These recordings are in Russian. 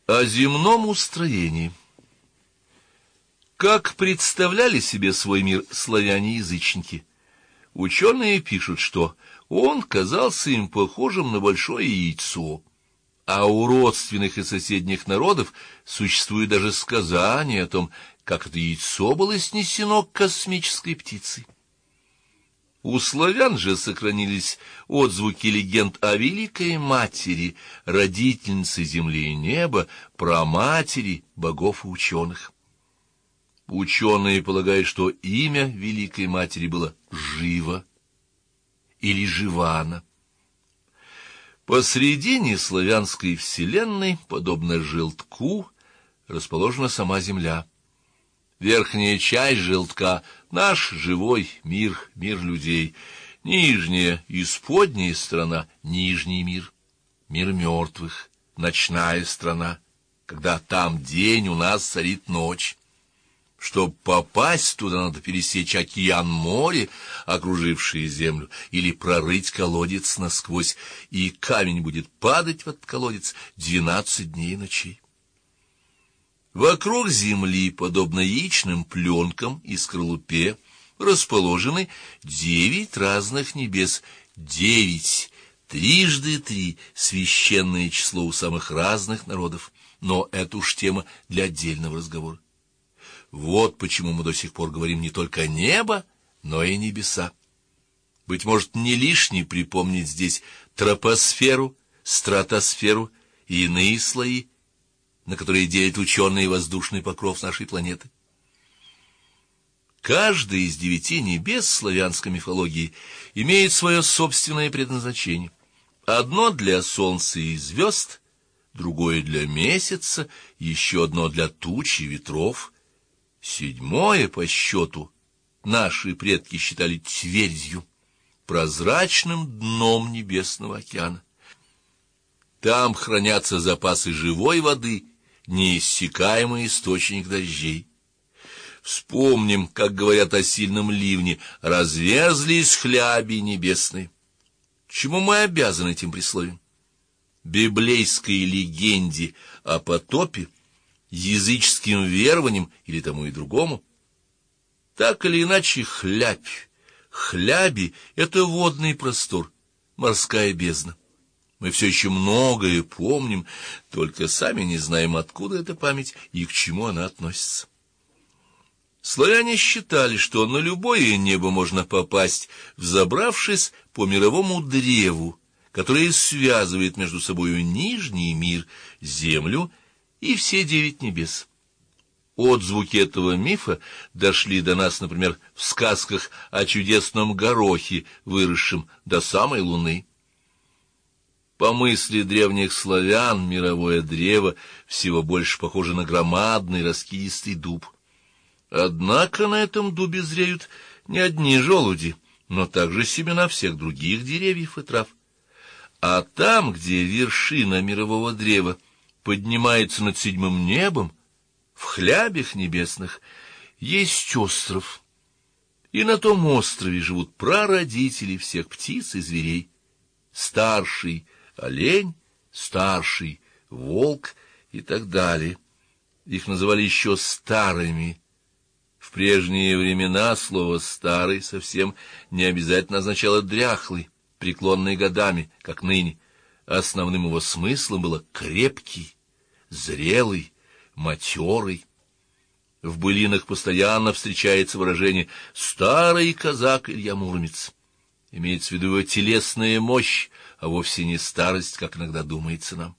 О земном устроении. Как представляли себе свой мир славяне-язычники? Ученые пишут, что он казался им похожим на большое яйцо, а у родственных и соседних народов существует даже сказание о том, как это яйцо было снесено космической птицей. У славян же сохранились отзвуки легенд о Великой Матери, родительнице земли и неба, праматери богов и ученых. Ученые полагают, что имя Великой Матери было Жива или Живана. Посредине славянской вселенной, подобно желтку, расположена сама Земля. Верхняя часть желтка — наш живой мир, мир людей. Нижняя, исподняя сторона — нижний мир, мир мертвых, ночная страна, когда там день, у нас царит ночь. Чтобы попасть туда, надо пересечь океан-море, окружившее землю, или прорыть колодец насквозь, и камень будет падать в этот колодец 12 дней и ночей. Вокруг земли, подобно яичным пленкам и скорлупе, расположены 9 разных небес, 9, трижды 3, священное число у самых разных народов, но это уж тема для отдельного разговора. Вот почему мы до сих пор говорим не только небо, но и небеса. Быть может, не лишне припомнить здесь тропосферу, стратосферу и иные слои, на которые делят ученые воздушный покров нашей планеты. Каждый из 9 небес славянской мифологии имеет свое собственное предназначение. Одно для солнца и звезд, другое для месяца, еще одно для туч и ветров. 7 по счету наши предки считали твердью, прозрачным дном небесного океана. Там хранятся запасы живой воды, неиссякаемый источник дождей. Вспомним, как говорят о сильном ливне: разверзлись хляби небесные. Чему мы обязаны этим присловием? Библейской легенде о потопе, языческим верованиям или тому и другому? Так или иначе, хляби — это водный простор, морская бездна. Мы все еще многое помним, только сами не знаем, откуда эта память и к чему она относится. Славяне считали, что на любое небо можно попасть, взобравшись по мировому древу, которое связывает между собою нижний мир, землю и все 9 небес. Отзвуки этого мифа дошли до нас, например, в сказках о чудесном горохе, выросшем до самой луны. По мысли древних славян, мировое древо всего больше похоже на громадный раскидистый дуб. Однако на этом дубе зреют не одни желуди, но также семена всех других деревьев и трав. А там, где вершина мирового древа поднимается над 7 небом, в хлябях небесных, есть остров. И на том острове живут прародители всех птиц и зверей. Старший олень, старший волк и так далее. Их называли еще старыми. В прежние времена слово «старый» совсем не обязательно означало «дряхлый», преклонный годами, как ныне. Основным его смыслом было «крепкий», «зрелый», «матерый». В былинах постоянно встречается выражение «старый казак Илья Муромец». Имеется в виду его телесная мощь, а вовсе не старость, как иногда думается нам.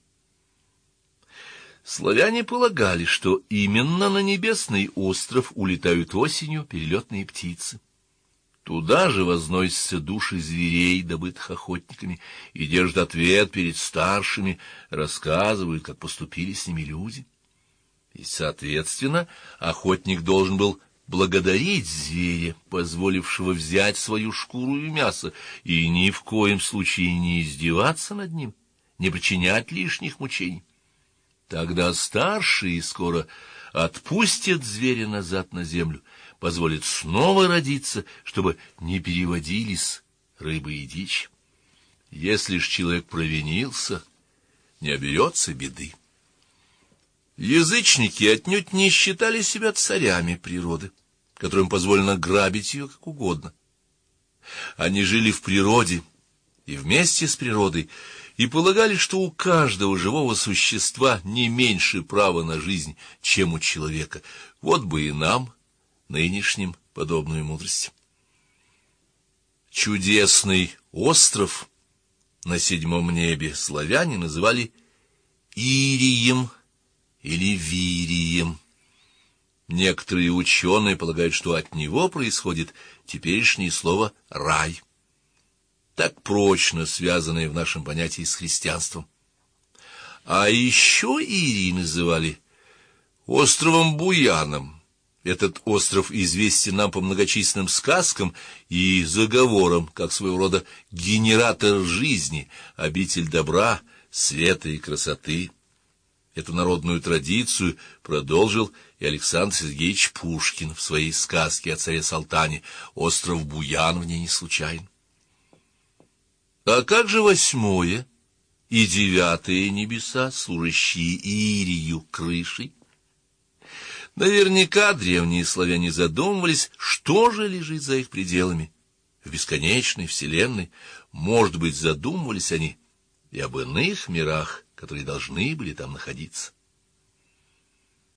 Славяне полагали, что именно на небесный остров улетают осенью перелетные птицы. Туда же возносятся души зверей, добытых охотниками, и держат ответ перед старшими, рассказывают, как поступили с ними люди. И, соответственно, охотник должен был благодарить зверя, позволившего взять свою шкуру и мясо, и ни в коем случае не издеваться над ним, не причинять лишних мучений. Тогда старшие скоро отпустят зверя назад на землю, позволят снова родиться, чтобы не переводились рыба и дичь. Если ж человек провинился, не оберется беды. Язычники отнюдь не считали себя царями природы, которым позволено грабить ее как угодно. Они жили в природе и вместе с природой, и полагали, что у каждого живого существа не меньше права на жизнь, чем у человека. Вот бы и нам, нынешним, подобную мудрость. Чудесный остров на седьмом небе славяне называли Ирием или Вирием. Некоторые ученые полагают, что от него происходит теперешнее слово «рай», так прочно связанное в нашем понятии с христианством. А еще Ирий называли островом Буяном. Этот остров известен нам по многочисленным сказкам и заговорам, как своего рода генератор жизни, обитель добра, света и красоты. Эту народную традицию продолжил и Александр Сергеевич Пушкин в своей сказке о царе Салтане «Остров Буян» в ней не случайен. А как же восьмое и девятое небеса, служащие Ирию крышей? Наверняка древние славяне задумывались, что же лежит за их пределами, в бесконечной вселенной. Может быть, задумывались они и об иных мирах, которые должны были там находиться.